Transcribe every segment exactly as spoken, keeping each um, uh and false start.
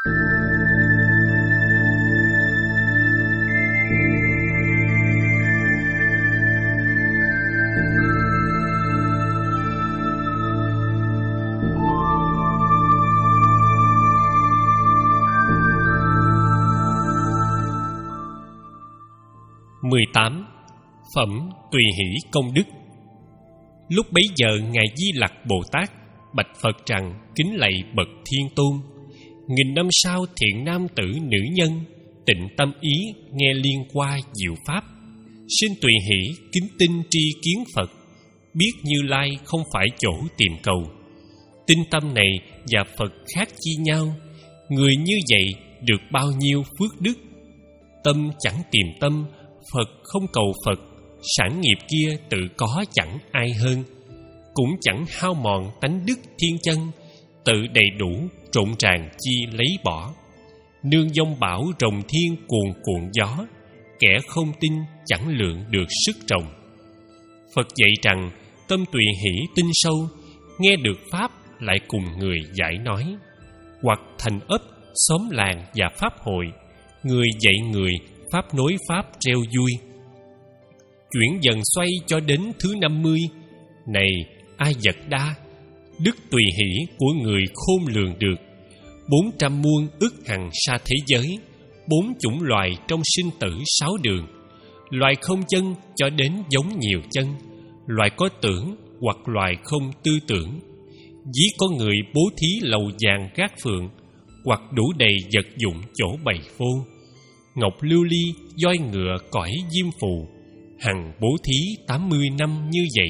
mười tám. Phẩm Tùy Hỷ Công Đức. Lúc bấy giờ Ngài Di Lặc Bồ Tát bạch Phật rằng: kính lạy bậc Thiên Tôn, nghìn năm sau thiện nam tử nữ nhân tịnh tâm ý nghe liên qua diệu pháp, sinh tùy hỷ kính tinh tri kiến Phật, biết Như Lai không phải chỗ tìm cầu. Tinh tâm này và Phật khác chi nhau, người như vậy được bao nhiêu phước đức. Tâm chẳng tìm tâm, Phật không cầu Phật, sản nghiệp kia tự có chẳng ai hơn. Cũng chẳng hao mòn tánh đức thiên chân, tự đầy đủ rộn ràng chi lấy bỏ. Nương dông bão rồng thiên cuồn cuộn gió, kẻ không tin chẳng lượng được sức rồng. Phật dạy rằng tâm tùy hỷ tinh sâu, nghe được pháp lại cùng người giải nói. Hoặc thành ấp, xóm làng và pháp hội, người dạy người, pháp nối pháp reo vui. Chuyển dần xoay cho đến thứ năm mươi. Này Ai Vật Đa, đức tùy hỷ của người khôn lường được. Bốn trăm muôn ức hằng sa thế giới, bốn chủng loài trong sinh tử sáu đường. Loài không chân cho đến giống nhiều chân, loài có tưởng hoặc loài không tư tưởng. Dĩ có người bố thí lầu vàng gác phượng, hoặc đủ đầy vật dụng chỗ bày vô. Ngọc lưu ly, voi ngựa cõi diêm phù, hằng bố thí tám mươi năm như vậy.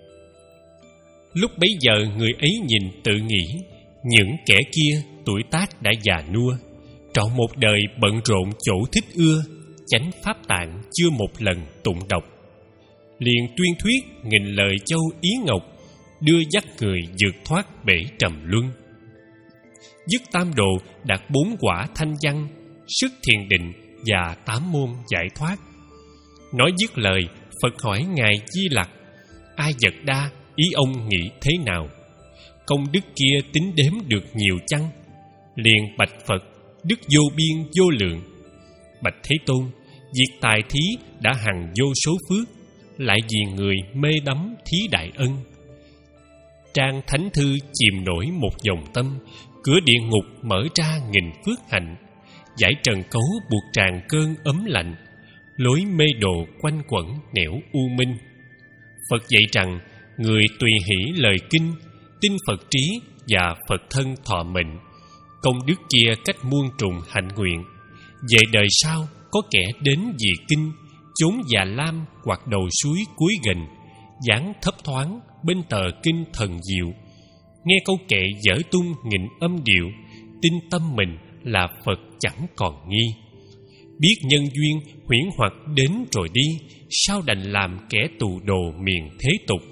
Lúc bấy giờ người ấy nhìn tự nghĩ, những kẻ kia tuổi tác đã già nua, trọn một đời bận rộn chỗ thích ưa, chánh pháp tạng chưa một lần tụng đọc. Liền tuyên thuyết nghìn lời châu ý ngọc, đưa dắt người vượt thoát bể trầm luân. Dứt tam độ đạt bốn quả thanh văn, sức thiền định và tám môn giải thoát. Nói dứt lời, Phật hỏi Ngài Di Lặc: Ai Vật Đa, ý ông nghĩ thế nào? Công đức kia tính đếm được nhiều chăng? Liền bạch Phật: đức vô biên vô lượng. Bạch Thế Tôn, việc tài thí đã hằng vô số phước, lại vì người mê đắm thí đại ân. Trang thánh thư chìm nổi một dòng tâm, cửa địa ngục mở ra nghìn phước hạnh. Giải trần cấu buộc tràn cơn ấm lạnh, lối mê đồ quanh quẩn nẻo u minh. Phật dạy rằng người tùy hỷ lời kinh, tin Phật trí và Phật thân thọ mệnh, công đức kia cách muôn trùng hạnh nguyện. Về đời sau có kẻ đến vì kinh, chốn già lam hoặc đầu suối cuối gần, dáng thấp thoáng bên tờ kinh thần diệu. Nghe câu kệ dở tung nghìn âm điệu, tin tâm mình là Phật chẳng còn nghi. Biết nhân duyên huyễn hoặc đến rồi đi, sao đành làm kẻ tù đồ miền thế tục.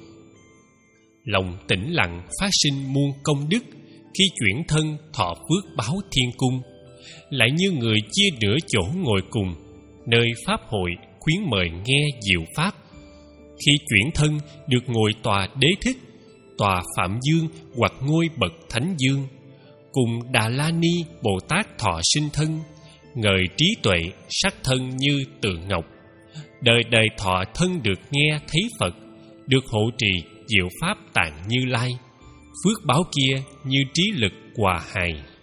Lòng tĩnh lặng phát sinh muôn công đức, khi chuyển thân thọ phước báo thiên cung. Lại như người chia nửa chỗ ngồi cùng, nơi pháp hội khuyến mời nghe diệu pháp. Khi chuyển thân được ngồi tòa đế thích, tòa Phạm Dương hoặc ngôi bậc Thánh Dương. Cùng Đà La Ni Bồ Tát thọ sinh thân, ngời trí tuệ sắc thân như tượng ngọc. Đời đời thọ thân được nghe thấy Phật, được hộ trì diệu pháp tạng Như Lai. Phước báo kia như trí lực hòa hài